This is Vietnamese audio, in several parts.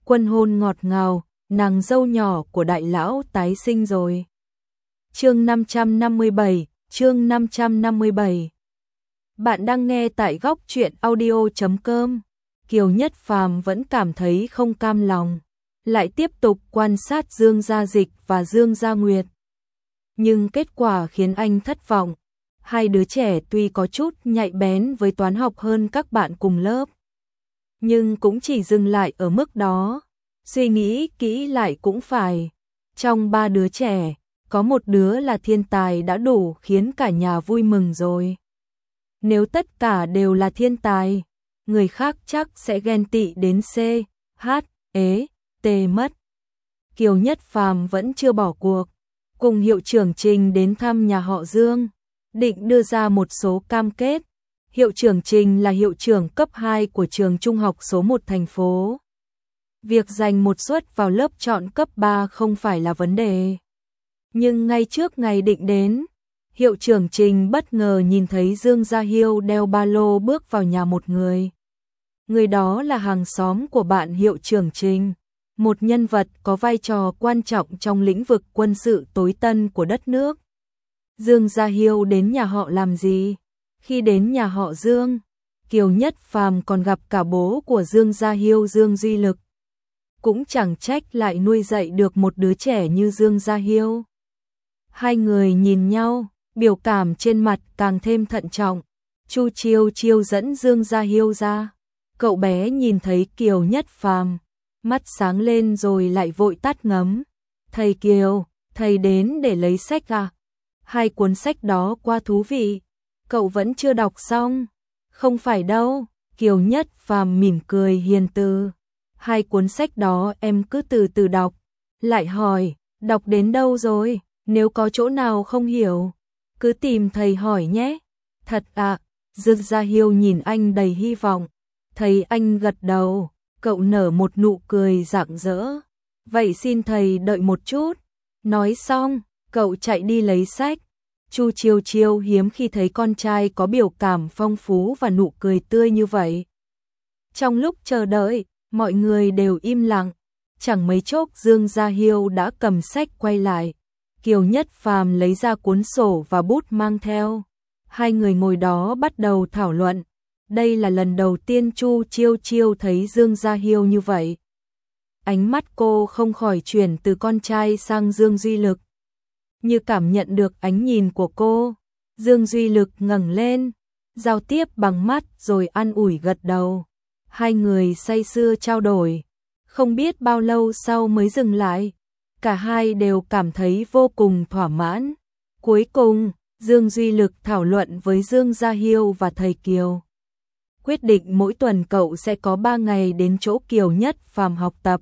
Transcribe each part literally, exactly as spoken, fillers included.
Quân hôn ngọt ngào, nàng dâu nhỏ của đại lão tái sinh rồi. Chương năm trăm năm mươi bảy, chương năm trăm năm mươi bảy. Bạn đang nghe tại góc truyện audio chấm com. Kiều Nhất Phàm vẫn cảm thấy không cam lòng, lại tiếp tục quan sát Dương Gia Dịch và Dương Gia Nguyệt. Nhưng kết quả khiến anh thất vọng. Hai đứa trẻ tuy có chút nhạy bén với toán học hơn các bạn cùng lớp, nhưng cũng chỉ dừng lại ở mức đó. Suy nghĩ kỹ lại cũng phải, trong ba đứa trẻ, có một đứa là thiên tài đã đủ khiến cả nhà vui mừng rồi. Nếu tất cả đều là thiên tài, người khác chắc sẽ ghen tị đến C, H, ế, T mất. Kiều Nhất Phàm vẫn chưa bỏ cuộc, cùng hiệu trưởng Trình đến thăm nhà họ Dương, định đưa ra một số cam kết. Hiệu trưởng Trình là hiệu trưởng cấp hai của trường trung học số một thành phố. Việc giành một suất vào lớp chọn cấp ba không phải là vấn đề. Nhưng ngay trước ngày định đến, hiệu trưởng Trình bất ngờ nhìn thấy Dương Gia Hiêu đeo ba lô bước vào nhà một người. Người đó là hàng xóm của bạn hiệu trưởng Trình, một nhân vật có vai trò quan trọng trong lĩnh vực quân sự tối tân của đất nước. Dương Gia Hiêu đến nhà họ làm gì? Khi đến nhà họ Dương, Kiều Nhất Phàm còn gặp cả bố của Dương Gia Hiêu, Dương Duy Lực. Cũng chẳng trách lại nuôi dạy được một đứa trẻ như Dương Gia Hiêu. Hai người nhìn nhau, biểu cảm trên mặt càng thêm thận trọng. Chu Chiêu Chiêu dẫn Dương Gia Hiêu ra. Cậu bé nhìn thấy Kiều Nhất Phàm, mắt sáng lên rồi lại vội tắt ngấm. Thầy Kiều, thầy đến để lấy sách à? Hai cuốn sách đó quá thú vị. Cậu vẫn chưa đọc xong. Không phải đâu, Kiều Nhất Phàm mỉm cười hiền từ. Hai cuốn sách đó em cứ từ từ đọc. Lại hỏi, đọc đến đâu rồi? Nếu có chỗ nào không hiểu, cứ tìm thầy hỏi nhé. Thật ạ, Dương Gia Hiêu nhìn anh đầy hy vọng. Thầy anh gật đầu, cậu nở một nụ cười rạng rỡ. Vậy xin thầy đợi một chút. Nói xong, cậu chạy đi lấy sách. Chu Chiêu Chiêu hiếm khi thấy con trai có biểu cảm phong phú và nụ cười tươi như vậy. Trong lúc chờ đợi, mọi người đều im lặng. Chẳng mấy chốc Dương Gia Hiêu đã cầm sách quay lại. Kiều Nhất Phàm lấy ra cuốn sổ và bút mang theo. Hai người ngồi đó bắt đầu thảo luận. Đây là lần đầu tiên Chu Chiêu Chiêu thấy Dương Gia Hiêu như vậy. Ánh mắt cô không khỏi chuyển từ con trai sang Dương Duy Lực. Như cảm nhận được ánh nhìn của cô, Dương Duy Lực ngẩng lên, giao tiếp bằng mắt rồi an ủi gật đầu. Hai người say sưa trao đổi, không biết bao lâu sau mới dừng lại. Cả hai đều cảm thấy vô cùng thỏa mãn. Cuối cùng, Dương Duy Lực thảo luận với Dương Gia Hiêu và thầy Kiều. Quyết định mỗi tuần cậu sẽ có ba ngày đến chỗ Kiều Nhất Phàm học tập.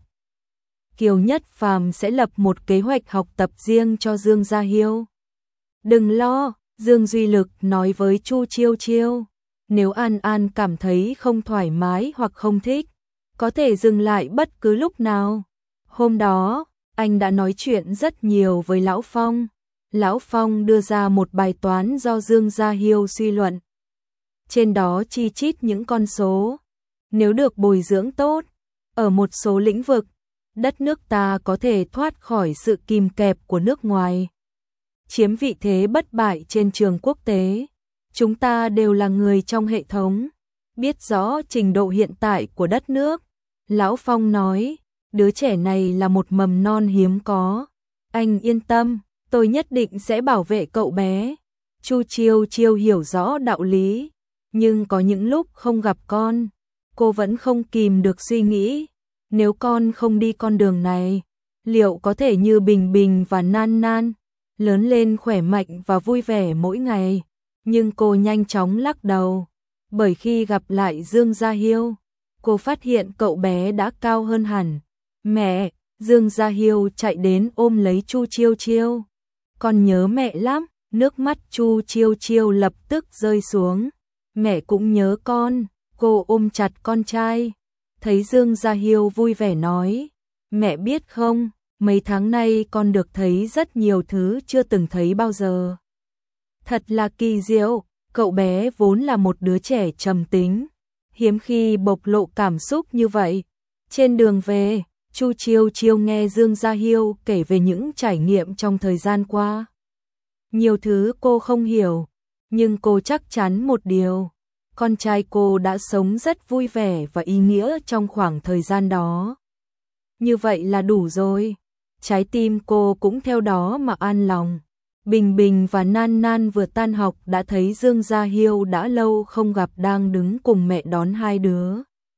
Kiều Nhất Phàm sẽ lập một kế hoạch học tập riêng cho Dương Gia Hiêu. Đừng lo, Dương Duy Lực nói với Chu Chiêu Chiêu. Nếu An An cảm thấy không thoải mái hoặc không thích, có thể dừng lại bất cứ lúc nào. Hôm đó, anh đã nói chuyện rất nhiều với Lão Phong. Lão Phong đưa ra một bài toán do Dương Gia Hiêu suy luận. Trên đó chi chít những con số. Nếu được bồi dưỡng tốt, ở một số lĩnh vực, đất nước ta có thể thoát khỏi sự kìm kẹp của nước ngoài, chiếm vị thế bất bại trên trường quốc tế. Chúng ta đều là người trong hệ thống, biết rõ trình độ hiện tại của đất nước. Lão Phong nói, đứa trẻ này là một mầm non hiếm có. Anh yên tâm, tôi nhất định sẽ bảo vệ cậu bé. Chu Chiêu Chiêu hiểu rõ đạo lý, nhưng có những lúc không gặp con, cô vẫn không kìm được suy nghĩ. Nếu con không đi con đường này, liệu có thể như Bình Bình và Nan Nan, lớn lên khỏe mạnh và vui vẻ mỗi ngày? Nhưng cô nhanh chóng lắc đầu, bởi khi gặp lại Dương Gia Hiêu, cô phát hiện cậu bé đã cao hơn hẳn. Mẹ, Dương Gia Hiêu chạy đến ôm lấy Chu Chiêu Chiêu. Con nhớ mẹ lắm, nước mắt Chu Chiêu Chiêu lập tức rơi xuống. Mẹ cũng nhớ con, cô ôm chặt con trai. Thấy Dương Gia Hiêu vui vẻ nói, mẹ biết không, mấy tháng nay con được thấy rất nhiều thứ chưa từng thấy bao giờ. Thật là kỳ diệu, cậu bé vốn là một đứa trẻ trầm tính, hiếm khi bộc lộ cảm xúc như vậy. Trên đường về, Chu Chiêu Chiêu nghe Dương Gia Hiêu kể về những trải nghiệm trong thời gian qua. Nhiều thứ cô không hiểu, nhưng cô chắc chắn một điều, con trai cô đã sống rất vui vẻ và ý nghĩa trong khoảng thời gian đó. Như vậy là đủ rồi. Trái tim cô cũng theo đó mà an lòng. Bình Bình và Nan Nan vừa tan học đã thấy Dương Gia Hiêu đã lâu không gặp đang đứng cùng mẹ đón hai đứa.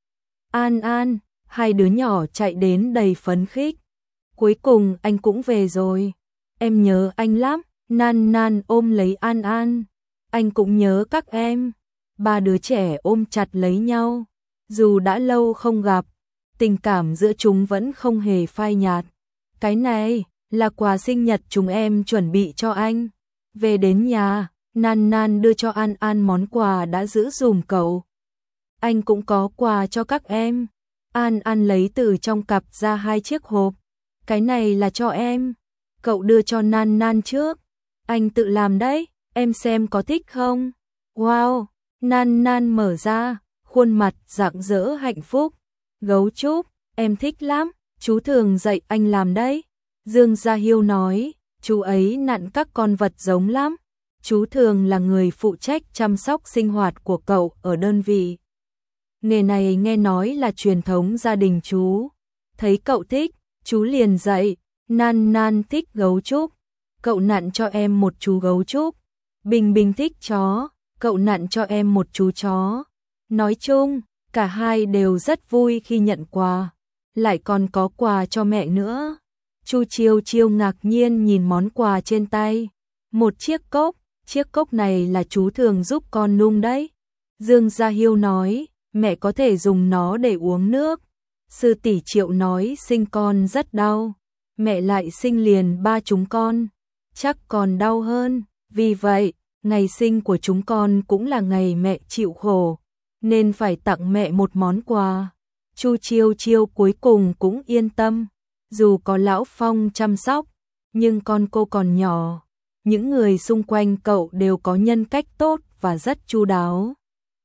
An An, hai đứa nhỏ chạy đến đầy phấn khích. Cuối cùng anh cũng về rồi. Em nhớ anh lắm. Nan Nan ôm lấy An An. Anh cũng nhớ các em. Ba đứa trẻ ôm chặt lấy nhau. Dù đã lâu không gặp, tình cảm giữa chúng vẫn không hề phai nhạt. Cái này là quà sinh nhật chúng em chuẩn bị cho anh. Về đến nhà, Nan Nan đưa cho An An món quà đã giữ dùm cậu. Anh cũng có quà cho các em. An An lấy từ trong cặp ra hai chiếc hộp. Cái này là cho em. Cậu đưa cho Nan Nan trước. Anh tự làm đấy, em xem có thích không? Wow, Nan Nan mở ra, khuôn mặt rạng rỡ hạnh phúc. Gấu trúc, em thích lắm, chú thường dạy anh làm đấy. Dương Gia Hiêu nói, chú ấy nặn các con vật giống lắm. Chú thường là người phụ trách chăm sóc sinh hoạt của cậu ở đơn vị. Nghề này nghe nói là truyền thống gia đình chú. Thấy cậu thích, chú liền dạy. Nan Nan thích gấu trúc, cậu nặn cho em một chú gấu trúc. Bình Bình thích chó, cậu nặn cho em một chú chó. Nói chung, cả hai đều rất vui khi nhận quà, lại còn có quà cho mẹ nữa. Chu Chiêu Chiêu ngạc nhiên nhìn món quà trên tay. Một chiếc cốc, chiếc cốc này là chú thường giúp con nung đấy. Dương Gia Hiêu nói, mẹ có thể dùng nó để uống nước. Sư tỷ Triệu nói sinh con rất đau, mẹ lại sinh liền ba chúng con, chắc còn đau hơn. Vì vậy, ngày sinh của chúng con cũng là ngày mẹ chịu khổ, nên phải tặng mẹ một món quà. Chu Chiêu Chiêu cuối cùng cũng yên tâm. Dù có Lão Phong chăm sóc, nhưng con cô còn nhỏ. Những người xung quanh cậu đều có nhân cách tốt và rất chu đáo.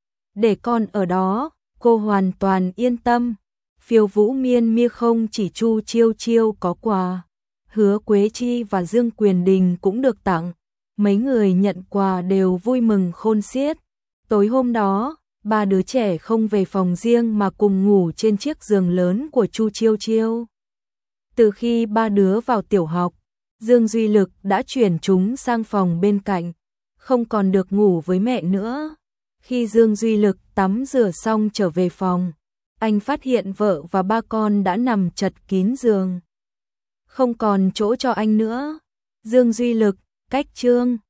Để con ở đó, cô hoàn toàn yên tâm. Phiêu Vũ Miên Mia không chỉ Chu Chiêu Chiêu có quà, Hứa Quế Chi và Dương Quyền Đình cũng được tặng. Mấy người nhận quà đều vui mừng khôn xiết. Tối hôm đó, ba đứa trẻ không về phòng riêng mà cùng ngủ trên chiếc giường lớn của Chu Chiêu Chiêu. Từ khi ba đứa vào tiểu học, Dương Duy Lực đã chuyển chúng sang phòng bên cạnh, không còn được ngủ với mẹ nữa. Khi Dương Duy Lực tắm rửa xong trở về phòng, anh phát hiện vợ và ba con đã nằm chật kín giường. Không còn chỗ cho anh nữa. Dương Duy Lực, cách chương